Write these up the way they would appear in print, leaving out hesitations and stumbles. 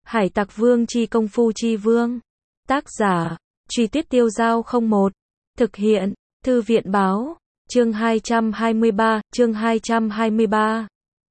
Hải Tặc Vương chi công phu chi vương. Tác giả, Truy Tuyết Tiêu Giao 01. Thực hiện, Thư viện Báo. Chương 223, chương 223.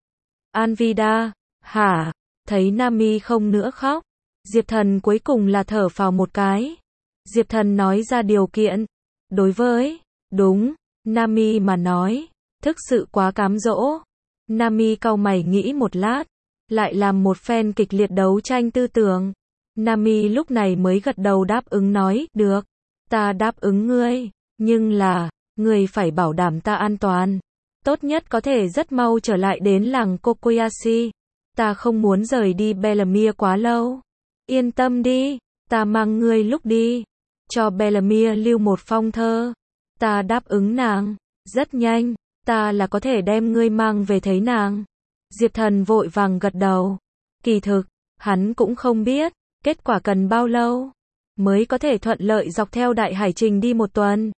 Anvida, hả? Thấy Nami không nữa khóc. Diệp Thần cuối cùng là thở phào một cái. Diệp Thần nói ra điều kiện. Đối với, đúng, Nami mà nói, thực sự quá cám dỗ. Nami cau mày nghĩ một lát, lại làm một phen kịch liệt đấu tranh tư tưởng. Nami lúc này mới gật đầu đáp ứng nói, được, ta đáp ứng ngươi, nhưng là, ngươi phải bảo đảm ta an toàn. Tốt nhất có thể rất mau trở lại đến làng Kokoyashi. Ta không muốn rời đi Bellamia quá lâu. Yên tâm đi, ta mang ngươi lúc đi. Cho Bellamia lưu một phong thơ. Ta đáp ứng nàng, rất nhanh, ta là có thể đem ngươi mang về thấy nàng. Diệp Thần vội vàng gật đầu. Kỳ thực, hắn cũng không biết, kết quả cần bao lâu mới có thể thuận lợi dọc theo đại hải trình đi một tuần.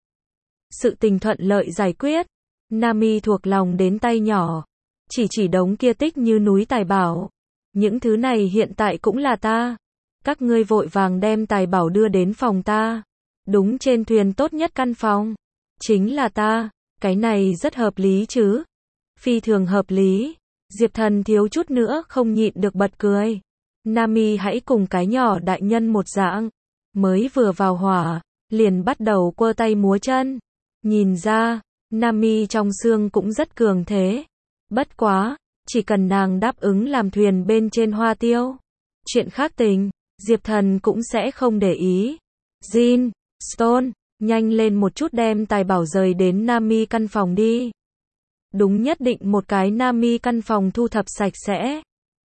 Sự tình thuận lợi giải quyết. Nami thuộc lòng đến tay nhỏ. Chỉ đống kia tích như núi tài bảo. Những thứ này hiện tại cũng là ta. Các ngươi vội vàng đem tài bảo đưa đến phòng ta. Đúng trên thuyền tốt nhất căn phòng. Chính là ta. Cái này rất hợp lý chứ. Phi thường hợp lý. Diệp Thần thiếu chút nữa không nhịn được bật cười. Nami hãy cùng cái nhỏ đại nhân một dạng. Mới vừa vào hỏa, liền bắt đầu quơ tay múa chân. Nhìn ra, Nami trong xương cũng rất cường thế. Bất quá, chỉ cần nàng đáp ứng làm thuyền bên trên hoa tiêu. Chuyện khác tình, Diệp Thần cũng sẽ không để ý. Jin, Stone, nhanh lên một chút đem tài bảo rời đến Nami căn phòng đi. Đúng nhất định một cái Nami căn phòng thu thập sạch sẽ.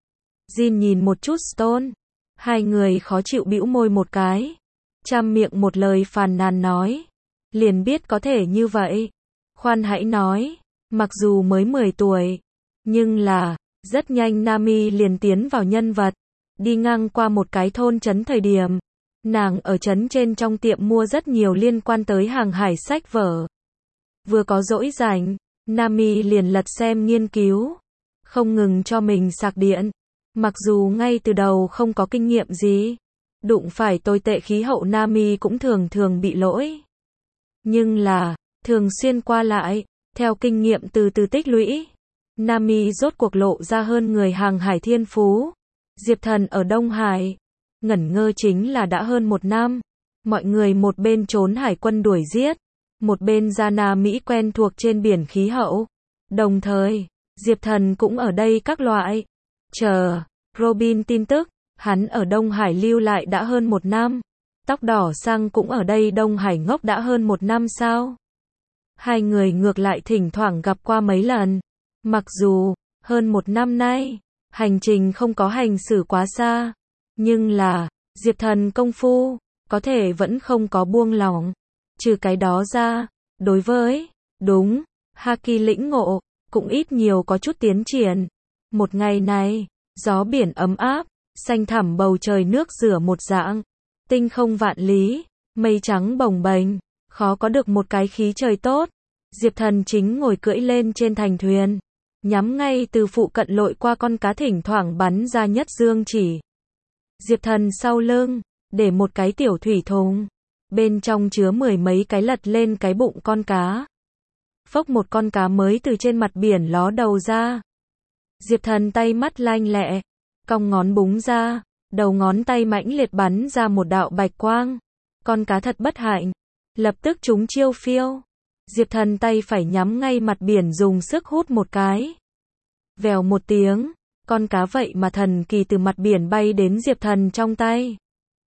Jin nhìn một chút Stone. Hai người khó chịu bĩu môi một cái. Trăm miệng một lời phàn nàn nói. Liền biết có thể như vậy. Khoan hãy nói, mặc dù mới 10 tuổi, nhưng là, rất nhanh Nami liền tiến vào nhân vật. Đi ngang qua một cái thôn trấn thời điểm, nàng ở trấn trên trong tiệm mua rất nhiều liên quan tới hàng hải sách vở. Vừa có rỗi rảnh, Nami liền lật xem nghiên cứu, không ngừng cho mình sạc điện. Mặc dù ngay từ đầu không có kinh nghiệm gì, đụng phải tồi tệ khí hậu Nami cũng thường bị lỗi. Nhưng là, thường xuyên qua lại, theo kinh nghiệm từ từ tích lũy, Nami rốt cuộc lộ ra hơn người hàng hải thiên phú. Diệp Thần ở Đông Hải, ngẩn ngơ chính là đã hơn một năm. Mọi người một bên trốn hải quân đuổi giết, một bên ra Nam Mỹ quen thuộc trên biển khí hậu. Đồng thời, Diệp Thần cũng ở đây các loại. Chờ, Robin tin tức, hắn ở Đông Hải lưu lại đã hơn một năm. Tóc đỏ sang cũng ở đây Đông Hải ngốc đã hơn một năm sao? Hai người ngược lại thỉnh thoảng gặp qua mấy lần. Mặc dù, hơn một năm nay, hành trình không có hành xử quá xa. Nhưng là, Diệp Thần công phu, có thể vẫn không có buông lỏng. Trừ cái đó ra, đối với, đúng, Haki lĩnh ngộ, cũng ít nhiều có chút tiến triển. Một ngày này, gió biển ấm áp, xanh thẳm bầu trời nước rửa một dạng. Tinh không vạn lý, mây trắng bồng bềnh, khó có được một cái khí trời tốt. Diệp Thần chính ngồi cưỡi lên trên thành thuyền, nhắm ngay từ phụ cận lội qua con cá thỉnh thoảng bắn ra nhất dương chỉ. Diệp Thần sau lưng, để một cái tiểu thủy thùng, bên trong chứa 10 mấy cái lật lên cái bụng con cá. Phốc một con cá mới từ trên mặt biển ló đầu ra. Diệp Thần tay mắt lanh lẹ, cong ngón búng ra. Đầu ngón tay mãnh liệt bắn ra một đạo bạch quang. Con cá thật bất hạnh. Lập tức trúng chiêu phiêu. Diệp Thần tay phải nhắm ngay mặt biển dùng sức hút một cái. Vèo một tiếng. Con cá vậy mà thần kỳ từ mặt biển bay đến Diệp Thần trong tay.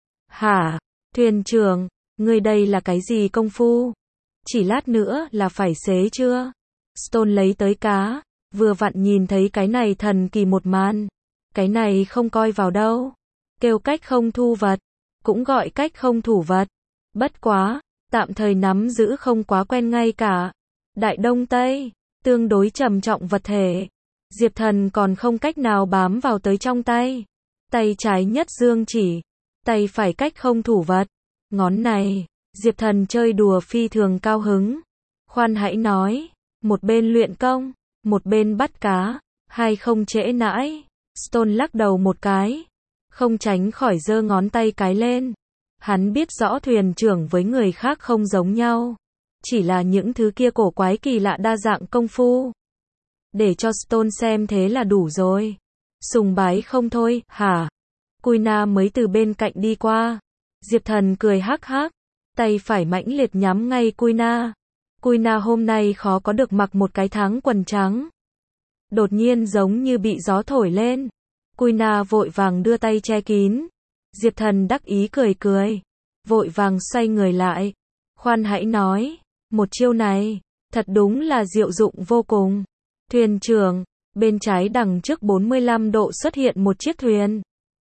Hả? Thuyền trưởng, ngươi đây là cái gì công phu? Chỉ lát nữa là phải xế chưa? Stone lấy tới cá. Vừa vặn nhìn thấy cái này thần kỳ một màn. Cái này không coi vào đâu. Kêu cách không thu vật, cũng gọi cách không thủ vật. Bất quá, tạm thời nắm giữ không quá quen ngay cả. Đại Đông Tây, tương đối trầm trọng vật thể. Diệp Thần còn không cách nào bám vào tới trong tay. Tay trái nhất dương chỉ, tay phải cách không thủ vật. Ngón này, Diệp Thần chơi đùa phi thường cao hứng. Khoan hãy nói, một bên luyện công, một bên bắt cá, hai không trễ nãi. Stone lắc đầu một cái. không tránh khỏi giơ ngón tay cái lên. Hắn biết rõ thuyền trưởng với người khác không giống nhau. Chỉ là những thứ kia cổ quái kỳ lạ đa dạng công phu. Để cho Stone xem thế là đủ rồi. Sùng bái không thôi, hả? Kuina mới từ bên cạnh đi qua. Diệp Thần cười hắc hắc, tay phải mãnh liệt nhắm ngay Kuina. Kuina hôm nay khó có được mặc một cái tháng quần trắng. Đột nhiên giống như bị gió thổi lên. Kuina vội vàng đưa tay che kín. Diệp Thần đắc ý cười cười, vội vàng xoay người lại. Khoan hãy nói, một chiêu này, thật đúng là diệu dụng vô cùng. Thuyền trưởng, bên trái đằng trước 45 độ xuất hiện một chiếc thuyền.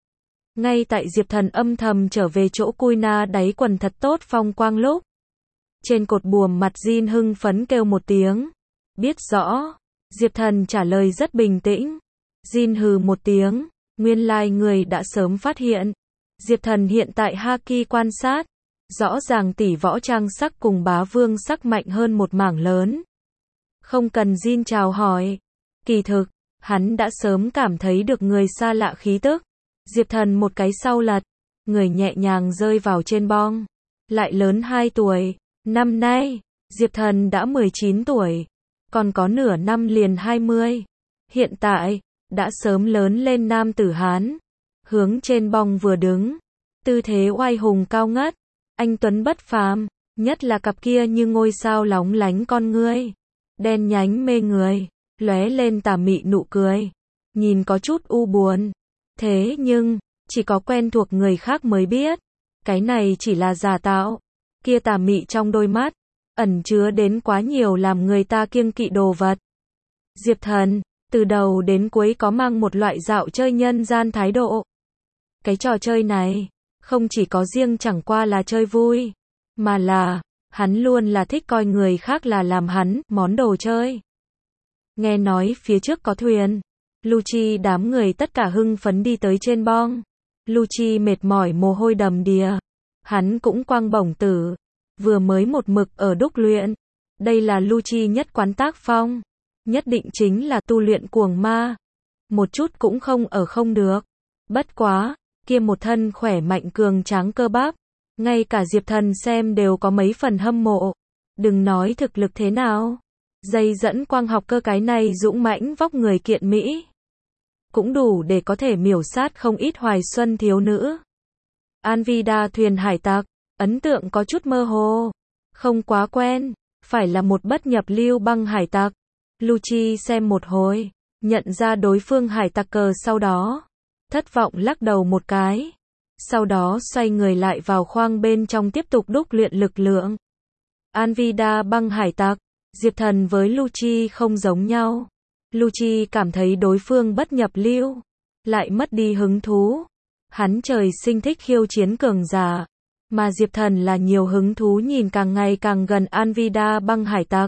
Ngay tại Diệp Thần âm thầm trở về chỗ Kuina đáy quần thật tốt phong quang lúc. Trên cột buồm mặt Jin hưng phấn kêu một tiếng. Biết rõ. Diệp Thần trả lời rất bình tĩnh. Jin hừ một tiếng. Nguyên lai người đã sớm phát hiện. Diệp Thần hiện tại Haki quan sát. Rõ ràng tỷ võ trang sắc cùng bá vương sắc mạnh hơn một mảng lớn. Không cần Jin chào hỏi. Kỳ thực, hắn đã sớm cảm thấy được người xa lạ khí tức. Diệp Thần một cái sau lật. Người nhẹ nhàng rơi vào trên bong. Lại lớn 2 tuổi. Năm nay, Diệp Thần đã 19 tuổi. Còn có nửa năm liền 20. Hiện tại, đã sớm lớn lên nam tử Hán. Hướng trên bong vừa đứng. Tư thế oai hùng cao ngất. Anh tuấn bất phàm. Nhất là cặp kia như ngôi sao lóng lánh con ngươi. Đen nhánh mê người. Lóe lên tà mị nụ cười. Nhìn có chút u buồn. Thế nhưng, chỉ có quen thuộc người khác mới biết. Cái này chỉ là giả tạo. Kia tà mị trong đôi mắt. Ẩn chứa đến quá nhiều làm người ta kiêng kỵ đồ vật. Diệp Thần, từ đầu đến cuối có mang một loại dạo chơi nhân gian thái độ. Cái trò chơi này, không chỉ có riêng chẳng qua là chơi vui. Mà là, hắn luôn là thích coi người khác là làm hắn, món đồ chơi. Nghe nói phía trước có thuyền. Lucci đám người tất cả hưng phấn đi tới trên bong. Lucci mệt mỏi mồ hôi đầm đìa. Hắn cũng quăng bổng tử. Vừa mới một mực ở đúc luyện. Đây là Lucci nhất quán tác phong. Nhất định chính là tu luyện cuồng ma. Một chút cũng không ở không được. Bất quá, kia một thân khỏe mạnh cường tráng cơ bắp. Ngay cả Diệp Thần xem đều có mấy phần hâm mộ. Đừng nói thực lực thế nào. Dây dẫn quang học cơ cái này dũng mãnh vóc người kiện Mỹ. Cũng đủ để có thể miểu sát không ít hoài xuân thiếu nữ. Anvida thuyền hải tặc, ấn tượng có chút mơ hồ. Không quá quen, phải là một bất nhập lưu băng hải tặc. Lucci xem một hồi, nhận ra đối phương hải tặc cờ sau đó. Thất vọng lắc đầu một cái. Sau đó xoay người lại vào khoang bên trong tiếp tục đúc luyện lực lượng. Anvida băng hải tặc, Diệp Thần với Lucci không giống nhau. Lucci cảm thấy đối phương bất nhập lưu, lại mất đi hứng thú. Hắn trời sinh thích khiêu chiến cường giả, mà Diệp Thần là nhiều hứng thú nhìn càng ngày càng gần Anvida băng hải tặc.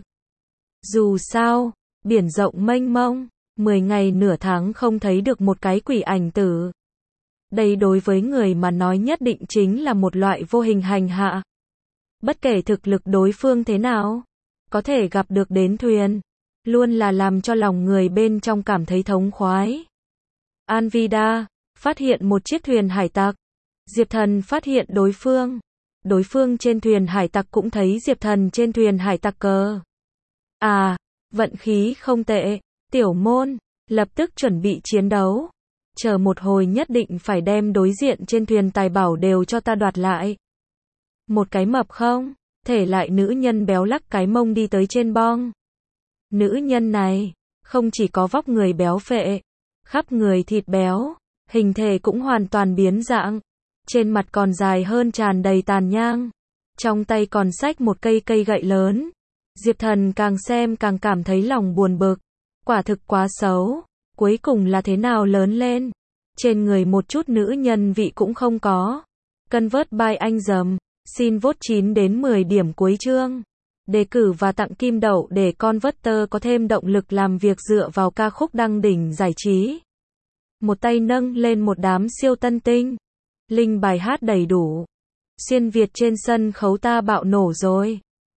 Dù sao, biển rộng mênh mông, 10 ngày nửa tháng không thấy được một cái quỷ ảnh tử. Đây đối với người mà nói nhất định chính là một loại vô hình hành hạ. Bất kể thực lực đối phương thế nào, có thể gặp được đến thuyền, luôn là làm cho lòng người bên trong cảm thấy thống khoái. Anvida phát hiện một chiếc thuyền hải tặc. Diệp Thần phát hiện đối phương. Đối phương trên thuyền hải tặc cũng thấy Diệp Thần trên thuyền hải tặc cờ. À, vận khí không tệ. Tiểu môn, lập tức chuẩn bị chiến đấu. Chờ một hồi nhất định phải đem đối diện trên thuyền tài bảo đều cho ta đoạt lại. Một cái mập không? Thể lại nữ nhân béo lắc cái mông đi tới trên bong. Nữ nhân này, không chỉ có vóc người béo phệ, khắp người thịt béo, hình thể cũng hoàn toàn biến dạng. Trên mặt còn dài hơn tràn đầy tàn nhang. Trong tay còn xách một cây gậy lớn. Diệp Thần càng xem càng cảm thấy lòng buồn bực. Quả thực quá xấu. Cuối cùng là thế nào lớn lên. Trên người một chút nữ nhân vị cũng không có. Convert by anh dầm. Xin vote 9 đến 10 điểm cuối chương. Đề cử và tặng kim đậu để Converter có thêm động lực làm việc dựa vào ca khúc đăng đỉnh giải trí. Một tay nâng lên một đám siêu tân tinh. Link bài hát đầy đủ. Xuyên Việt trên sân khấu ta bạo nổ rồi.